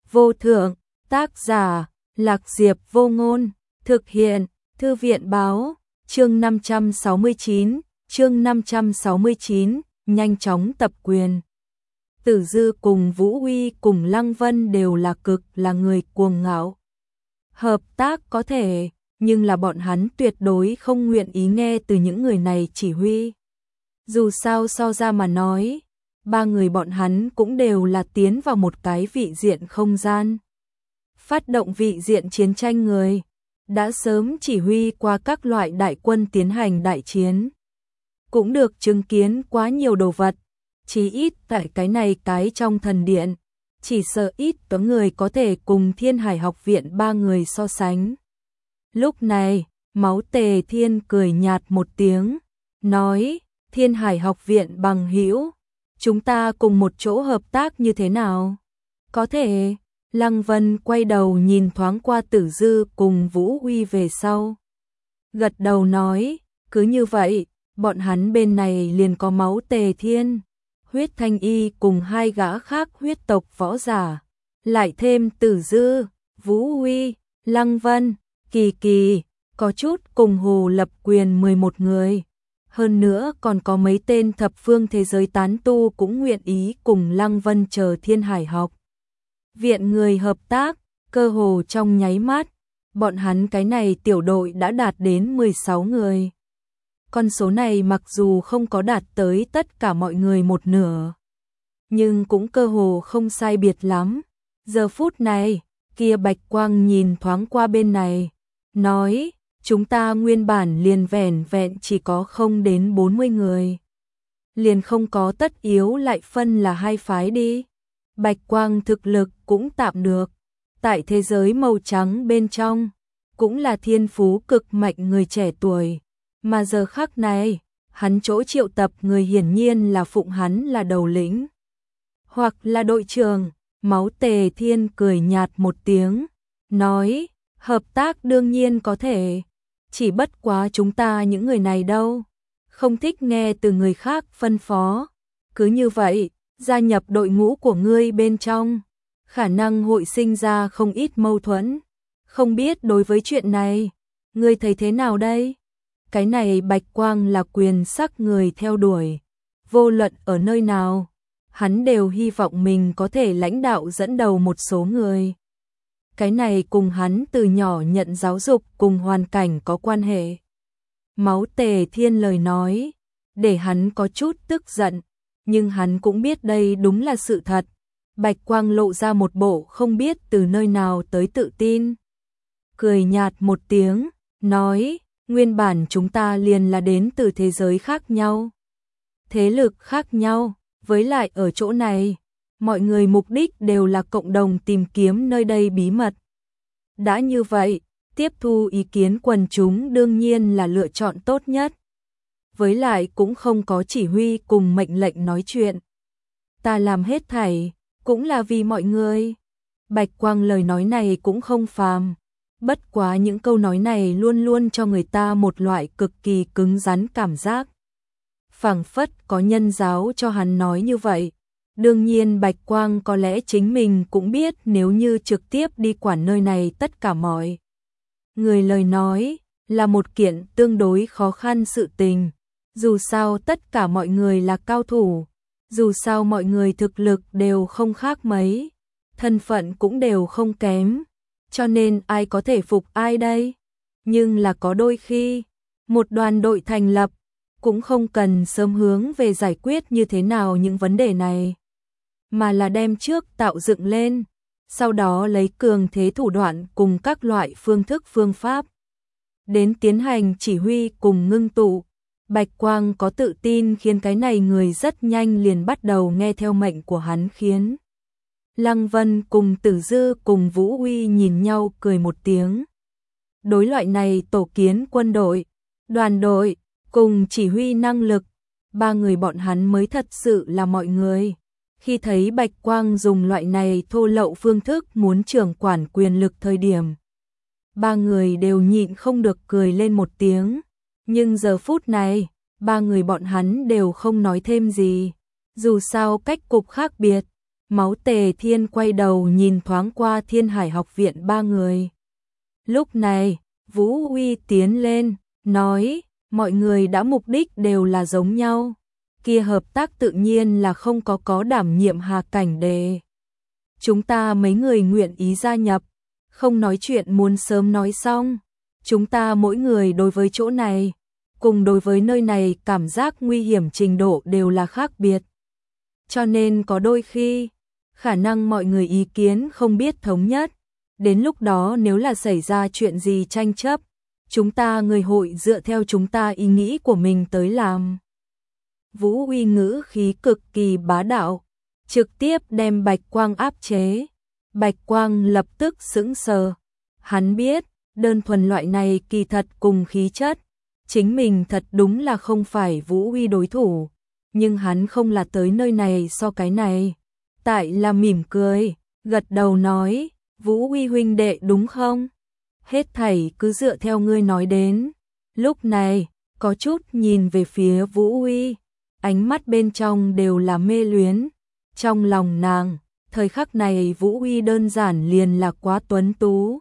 vô thượng, tác giả, Lạc Diệp Vô Ngôn, thực hiện, Thư viện báo, chương 569, nhanh chóng tập quyền. Tử Dư cùng Vũ Uy cùng Lăng Vân đều là người cuồng ngạo. Hợp tác có thể, nhưng là bọn hắn tuyệt đối không nguyện ý nghe từ những người này chỉ huy. Dù sao so ra mà nói, ba người bọn hắn cũng đều là tiến vào một cái vị diện không gian. Phát động vị diện chiến tranh người, đã sớm chỉ huy qua các loại đại quân tiến hành đại chiến. Cũng được chứng kiến quá nhiều đồ vật, chỉ ít tại cái trong thần điện, chỉ sợ ít có người có thể cùng Thiên Hải học viện ba người so sánh. Lúc này, Máu Tề Thiên cười nhạt một tiếng, nói, Thiên Hải học viện bằng hữu, chúng ta cùng một chỗ hợp tác như thế nào? Có thể. Lăng Vân quay đầu nhìn thoáng qua Tử Dư cùng Vũ Uy về sau. Gật đầu nói, cứ như vậy, bọn hắn bên này liền có Máu Tề Thiên, Huyết Thanh Y cùng hai gã khác huyết tộc võ giả. Lại thêm Tử Dư, Vũ Uy, Lăng Vân, Kỳ Kỳ, có chút cùng Hồ Lập Quyền 11 người. Hơn nữa còn có mấy tên thập phương thế giới tán tu cũng nguyện ý cùng Lăng Vân chờ Thiên Hải học viện người hợp tác, cơ hồ trong nháy mắt, bọn hắn cái này tiểu đội đã đạt đến 16 người. Con số này mặc dù không có đạt tới tất cả mọi người một nửa, nhưng cũng cơ hồ không sai biệt lắm. Giờ phút này, kia Bạch Quang nhìn thoáng qua bên này, nói, chúng ta nguyên bản liền vẻn vẹn chỉ có không đến 40 người. Liền không có tất yếu lại phân là hai phái đi. Bạch Quang thực lực cũng tạm được, tại thế giới màu trắng bên trong, cũng là thiên phú cực mạnh người trẻ tuổi, mà giờ khắc này, hắn chỗ triệu tập người hiển nhiên là phụng hắn là đầu lĩnh, hoặc là đội trưởng. Máu Tề Thiên cười nhạt một tiếng, nói, hợp tác đương nhiên có thể, chỉ bất quá chúng ta những người này đâu, không thích nghe từ người khác phân phó, cứ như vậy, gia nhập đội ngũ của ngươi bên trong, khả năng hội sinh ra không ít mâu thuẫn. Không biết đối với chuyện này, ngươi thấy thế nào đây? Cái này Bạch Quang là quyền sắc người theo đuổi, vô luận ở nơi nào, hắn đều hy vọng mình có thể lãnh đạo dẫn đầu một số người. Cái này cùng hắn từ nhỏ nhận giáo dục cùng hoàn cảnh có quan hệ. Máu Tề Thiên lời nói, để hắn có chút tức giận, nhưng hắn cũng biết đây đúng là sự thật. Bạch Quang lộ ra một bộ không biết từ nơi nào tới tự tin. Cười nhạt một tiếng, nói, nguyên bản chúng ta liền là đến từ thế giới khác nhau, thế lực khác nhau, với lại ở chỗ này, mọi người mục đích đều là cộng đồng tìm kiếm nơi đây bí mật. Đã như vậy, tiếp thu ý kiến quần chúng đương nhiên là lựa chọn tốt nhất. Với lại cũng không có chỉ huy cùng mệnh lệnh nói chuyện. Ta làm hết thảy, cũng là vì mọi người. Bạch Quang lời nói này cũng không phàm. Bất quá những câu nói này luôn luôn cho người ta một loại cực kỳ cứng rắn cảm giác. Phảng phất có nhân giáo cho hắn nói như vậy. Đương nhiên Bạch Quang có lẽ chính mình cũng biết nếu như trực tiếp đi quản nơi này tất cả mọi người lời nói là một kiện tương đối khó khăn sự tình. Dù sao tất cả mọi người là cao thủ, dù sao mọi người thực lực đều không khác mấy, thân phận cũng đều không kém, cho nên ai có thể phục ai đây? Nhưng là có đôi khi, một đoàn đội thành lập, cũng không cần sớm hướng về giải quyết như thế nào những vấn đề này, mà là đem trước tạo dựng lên, sau đó lấy cường thế thủ đoạn cùng các loại phương thức phương pháp, đến tiến hành chỉ huy cùng ngưng tụ. Bạch Quang có tự tin khiến cái này người rất nhanh liền bắt đầu nghe theo mệnh của hắn khiến. Lăng Vân cùng Tử Dư cùng Vũ Uy nhìn nhau cười một tiếng. Đối loại này tổ kiến quân đội, đoàn đội, cùng chỉ huy năng lực, ba người bọn hắn mới thật sự là mọi người. Khi thấy Bạch Quang dùng loại này thô lậu phương thức muốn trưởng quản quyền lực thời điểm, ba người đều nhịn không được cười lên một tiếng. Nhưng giờ phút này, ba người bọn hắn đều không nói thêm gì. Dù sao cách cục khác biệt, Máu Tề Thiên quay đầu nhìn thoáng qua Thiên Hải học viện ba người. Lúc này, Vũ Uy tiến lên, nói, mọi người đã mục đích đều là giống nhau. Kia hợp tác tự nhiên là không có đảm nhiệm Hà Cảnh Đề. Chúng ta mấy người nguyện ý gia nhập, không nói chuyện muốn sớm nói xong. Chúng ta mỗi người đối với chỗ này, cùng đối với nơi này cảm giác nguy hiểm trình độ đều là khác biệt. Cho nên có đôi khi, khả năng mọi người ý kiến không biết thống nhất. Đến lúc đó nếu là xảy ra chuyện gì tranh chấp, chúng ta người hội dựa theo chúng ta ý nghĩ của mình tới làm. Vũ Uy ngữ khí cực kỳ bá đạo, trực tiếp đem Bạch Quang áp chế. Bạch Quang lập tức sững sờ. Hắn biết, đơn thuần loại này kỳ thật cùng khí chất, chính mình thật đúng là không phải Vũ Uy đối thủ, nhưng hắn không là tới nơi này so cái này. Tại là mỉm cười, gật đầu nói, Vũ Uy huynh đệ đúng không? Hết thảy cứ dựa theo ngươi nói đến. Lúc này, có chút nhìn về phía Vũ Uy, ánh mắt bên trong đều là mê luyến. Trong lòng nàng, thời khắc này Vũ Uy đơn giản liền là quá tuấn tú.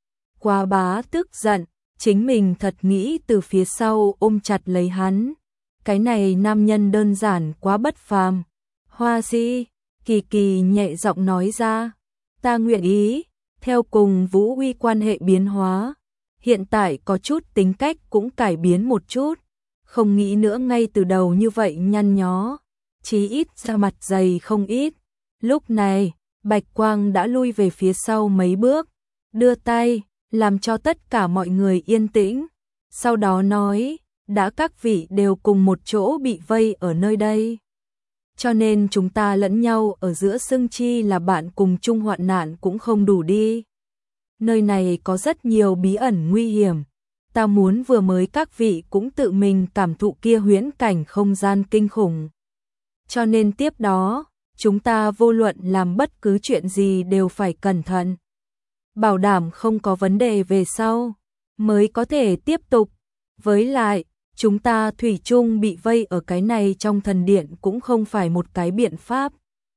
Quá bá tức giận, chính mình thật nghĩ từ phía sau ôm chặt lấy hắn. Cái này nam nhân đơn giản quá bất phàm. Hoa Di, Kỳ Kỳ nhẹ giọng nói ra, ta nguyện ý, theo cùng Vũ Uy quan hệ biến hóa. Hiện tại có chút tính cách cũng cải biến một chút, không nghĩ nữa ngay từ đầu như vậy nhăn nhó, chí ít ra mặt dày không ít. Lúc này, Bạch Quang đã lui về phía sau mấy bước, đưa tay, làm cho tất cả mọi người yên tĩnh. Sau đó nói, đã các vị đều cùng một chỗ bị vây ở nơi đây. Cho nên chúng ta lẫn nhau ở giữa xưng chi là bạn cùng chung hoạn nạn cũng không đủ đi. Nơi này có rất nhiều bí ẩn nguy hiểm. Ta muốn vừa mới các vị cũng tự mình cảm thụ kia huyễn cảnh không gian kinh khủng. Cho nên tiếp đó, chúng ta vô luận làm bất cứ chuyện gì đều phải cẩn thận. Bảo đảm không có vấn đề về sau, mới có thể tiếp tục. Với lại, chúng ta thủy chung bị vây ở cái này trong thần điện cũng không phải một cái biện pháp.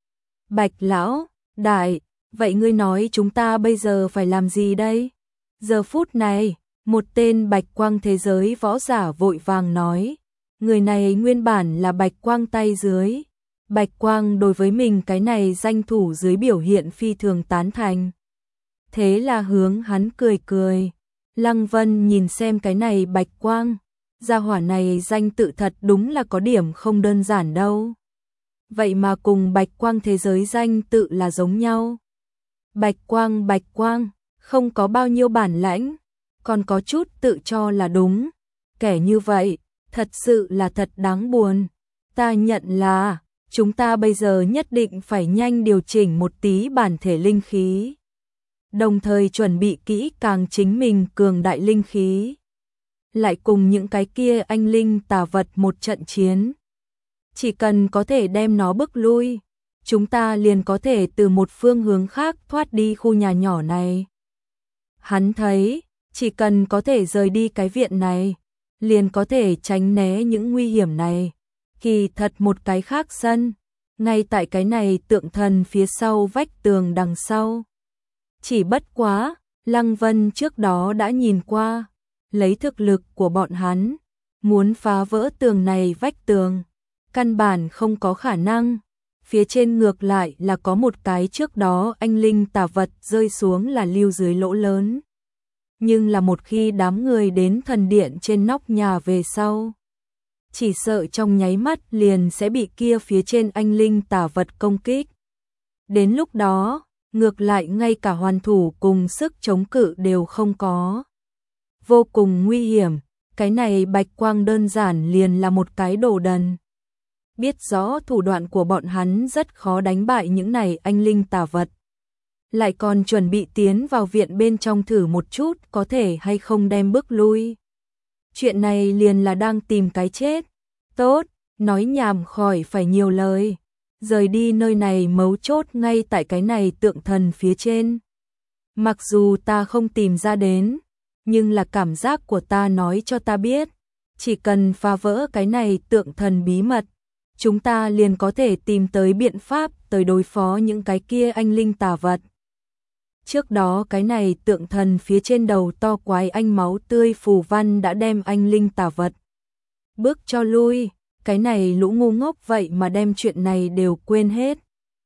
Bạch lão, đại, vậy ngươi nói chúng ta bây giờ phải làm gì đây? Giờ phút này, một tên Bạch Quang thế giới võ giả vội vàng nói, người này nguyên bản là Bạch Quang tay dưới. Bạch Quang đối với mình cái này danh thủ dưới biểu hiện phi thường tán thành. Thế là hướng hắn cười cười. Lăng Vân nhìn xem cái này Bạch Quang, gia hỏa này danh tự thật đúng là có điểm không đơn giản đâu. Vậy mà cùng Bạch Quang thế giới danh tự là giống nhau. Bạch Quang, không có bao nhiêu bản lãnh, còn có chút tự cho là đúng. Kẻ như vậy, thật sự là thật đáng buồn. Ta nhận là, chúng ta bây giờ nhất định phải nhanh điều chỉnh một tí bản thể linh khí. Đồng thời chuẩn bị kỹ càng chính mình cường đại linh khí. Lại cùng những cái kia anh linh tà vật một trận chiến. Chỉ cần có thể đem nó bức lui, chúng ta liền có thể từ một phương hướng khác thoát đi khu nhà nhỏ này. Hắn thấy, chỉ cần có thể rời đi cái viện này, liền có thể tránh né những nguy hiểm này. Kỳ thật một cái khác sân, ngay tại cái này tượng thần phía sau vách tường đằng sau. Chỉ bất quá, Lăng Vân trước đó đã nhìn qua, lấy thực lực của bọn hắn, muốn phá vỡ tường này vách tường, căn bản không có khả năng. Phía trên ngược lại là có một cái trước đó anh linh tà vật rơi xuống là lưu dưới lỗ lớn. Nhưng là một khi đám người đến thần điện trên nóc nhà về sau, chỉ sợ trong nháy mắt liền sẽ bị kia phía trên anh linh tà vật công kích. Đến lúc đó, ngược lại ngay cả hoàn thủ cùng sức chống cự đều không có. Vô cùng nguy hiểm, cái này Bạch Quang đơn giản liền là một cái đồ đần. Biết rõ thủ đoạn của bọn hắn rất khó đánh bại những này anh linh tà vật. Lại còn chuẩn bị tiến vào viện bên trong thử một chút có thể hay không đem bước lui. Chuyện này liền là đang tìm cái chết. Tốt, nói nhảm khỏi phải nhiều lời. Rời đi nơi này mấu chốt ngay tại cái này tượng thần phía trên. Mặc dù ta không tìm ra đến, nhưng là cảm giác của ta nói cho ta biết, chỉ cần phá vỡ cái này tượng thần bí mật, chúng ta liền có thể tìm tới biện pháp tới đối phó những cái kia anh linh tà vật. Trước đó cái này tượng thần phía trên đầu to quái anh máu tươi phù văn đã đem anh linh tà vật bước cho lui, cái này lũ ngu ngốc vậy mà đem chuyện này đều quên hết.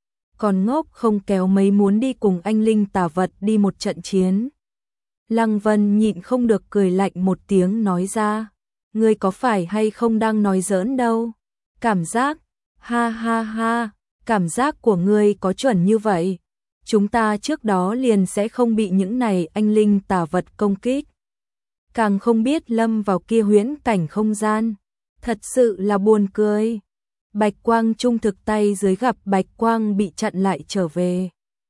Còn ngốc không kéo mấy muốn đi cùng anh linh tà vật đi một trận chiến. Lăng Vân nhịn không được cười lạnh một tiếng nói ra, ngươi có phải hay không đang nói giỡn đâu? Cảm giác, ha ha ha, cảm giác của ngươi có chuẩn như vậy. Chúng ta trước đó liền sẽ không bị những này anh linh tà vật công kích. Càng không biết lâm vào kia huyễn cảnh không gian. Thật sự là buồn cười. Bạch Quang trung thực tay dưới gặp Bạch Quang bị chặn lại trở về.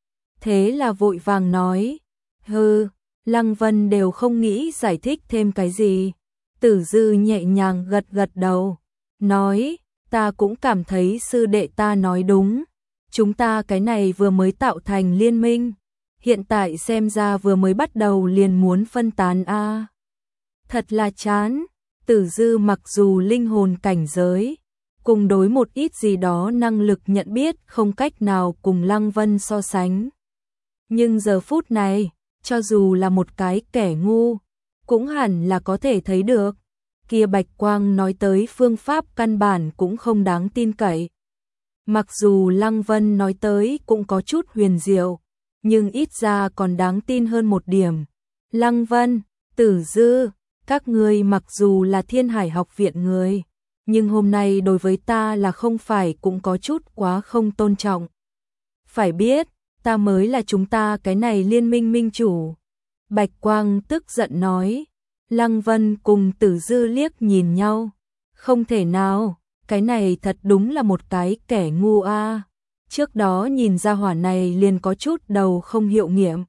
Thế là vội vàng nói, hừ, Lăng Vân đều không nghĩ giải thích thêm cái gì. Tử Dư nhẹ nhàng gật gật đầu, nói, ta cũng cảm thấy sư đệ ta nói đúng. Chúng ta cái này vừa mới tạo thành liên minh, hiện tại xem ra vừa mới bắt đầu liền muốn phân tán a. Thật là chán. Tử Dư mặc dù linh hồn cảnh giới, cùng đối một ít gì đó năng lực nhận biết không cách nào cùng Lăng Vân so sánh. Nhưng giờ phút này, cho dù là một cái kẻ ngu, cũng hẳn là có thể thấy được. Kia Bạch Quang nói tới phương pháp căn bản cũng không đáng tin cậy. Mặc dù Lăng Vân nói tới cũng có chút huyền diệu, nhưng ít ra còn đáng tin hơn một điểm. Lăng Vân, Tử Dư, các ngươi mặc dù là Thiên Hải học viện người, nhưng hôm nay đối với ta là không phải cũng có chút quá không tôn trọng. Phải biết, ta mới là chúng ta cái này liên minh minh chủ. Bạch Quang tức giận nói. Lăng Vân cùng Tử Dư liếc nhìn nhau. Không thể nào, cái này thật đúng là một cái kẻ ngu a. Trước đó nhìn ra hỏa này liền có chút đầu không hiệu nghiệm.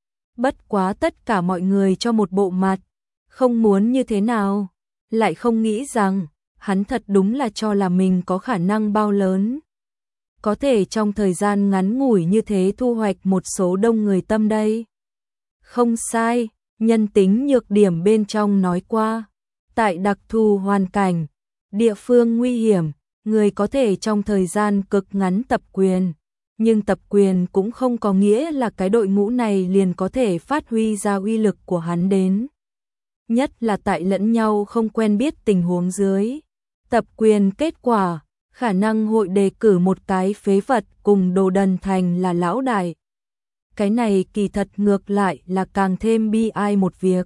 Bất quá tất cả mọi người cho một bộ mặt, không muốn như thế nào, lại không nghĩ rằng hắn thật đúng là cho là mình có khả năng bao lớn. Có thể trong thời gian ngắn ngủi như thế thu hoạch một số đông người tâm đây. Không sai, nhân tính nhược điểm bên trong nói qua. Tại đặc thù hoàn cảnh, địa phương nguy hiểm, người có thể trong thời gian cực ngắn tập quyền. Nhưng tập quyền cũng không có nghĩa là cái đội ngũ này liền có thể phát huy ra uy lực của hắn đến. Nhất là tại lẫn nhau không quen biết tình huống dưới. Tập quyền kết quả, khả năng hội đề cử một cái phế vật cùng đồ đần thành là lão đại. Cái này kỳ thật ngược lại là càng thêm bi ai một việc.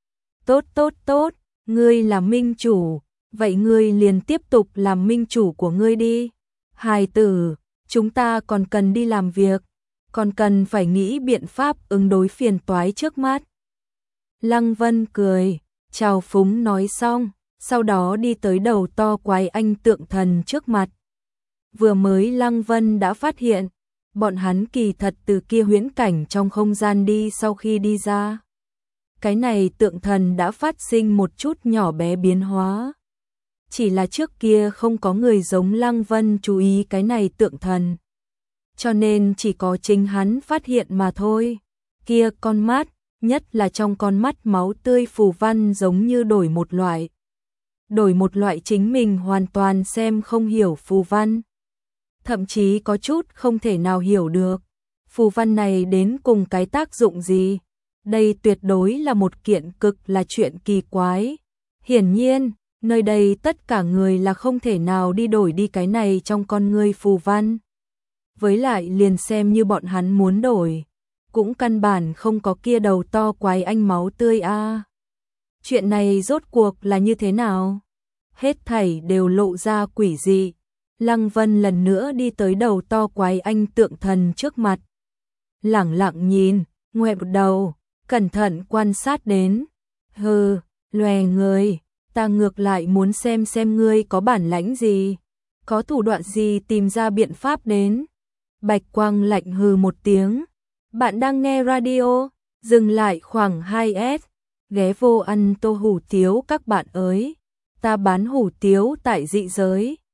Tốt, ngươi là minh chủ, vậy ngươi liền tiếp tục làm minh chủ của ngươi đi. Hài tử, chúng ta còn cần đi làm việc, còn cần phải nghĩ biện pháp ứng đối phiền toái trước mắt. Lăng Vân cười, chào phúng nói xong, sau đó đi tới đầu to quái anh tượng thần trước mặt. Vừa mới Lăng Vân đã phát hiện, bọn hắn kỳ thật từ kia huyễn cảnh trong không gian đi sau khi đi ra. Cái này tượng thần đã phát sinh một chút nhỏ bé biến hóa. Chỉ là trước kia không có người giống Lăng Vân chú ý cái này tượng thần. Cho nên chỉ có chính hắn phát hiện mà thôi. Kia con mắt, nhất là trong con mắt máu tươi phù văn giống như đổi một loại. Đổi một loại chính mình hoàn toàn xem không hiểu phù văn. Thậm chí có chút không thể nào hiểu được. Phù văn này đến cùng cái tác dụng gì? Đây tuyệt đối là một kiện cực là chuyện kỳ quái. Hiển nhiên, nơi đây tất cả người là không thể nào đi đổi đi cái này trong con ngươi phù văn. Với lại liền xem như bọn hắn muốn đổi, cũng căn bản không có kia đầu to quái anh máu tươi a. Chuyện này rốt cuộc là như thế nào? Hết thảy đều lộ ra quỷ dị. Lăng Vân lần nữa đi tới đầu to quái anh tượng thần trước mặt. Lẳng lặng nhìn, ngoẹo đầu, cẩn thận quan sát đến. Hừ, lòe người, ta ngược lại muốn xem ngươi có bản lãnh gì, có thủ đoạn gì tìm ra biện pháp đến. Bạch Quang lạnh hừ một tiếng. Bạn đang nghe radio, dừng lại khoảng 2S, ghé vô ăn tô hủ tiếu các bạn ơi. Ta bán hủ tiếu tại dị giới.